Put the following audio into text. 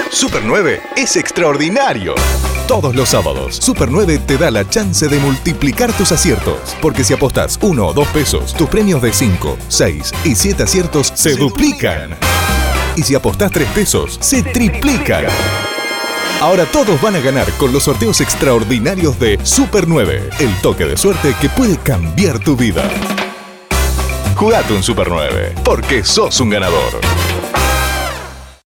Super 9 es extraordinario. Todos los sábados, Super 9 te da la chance de multiplicar tus aciertos. Porque si apostás 1 o 2 pesos, tus premios de 5, 6 y 7 aciertos se duplican. Y si apostás 3 pesos, se triplican. Ahora todos van a ganar con los sorteos extraordinarios de Super 9. El toque de suerte que puede cambiar tu vida. Jugate un Super 9, porque sos un ganador.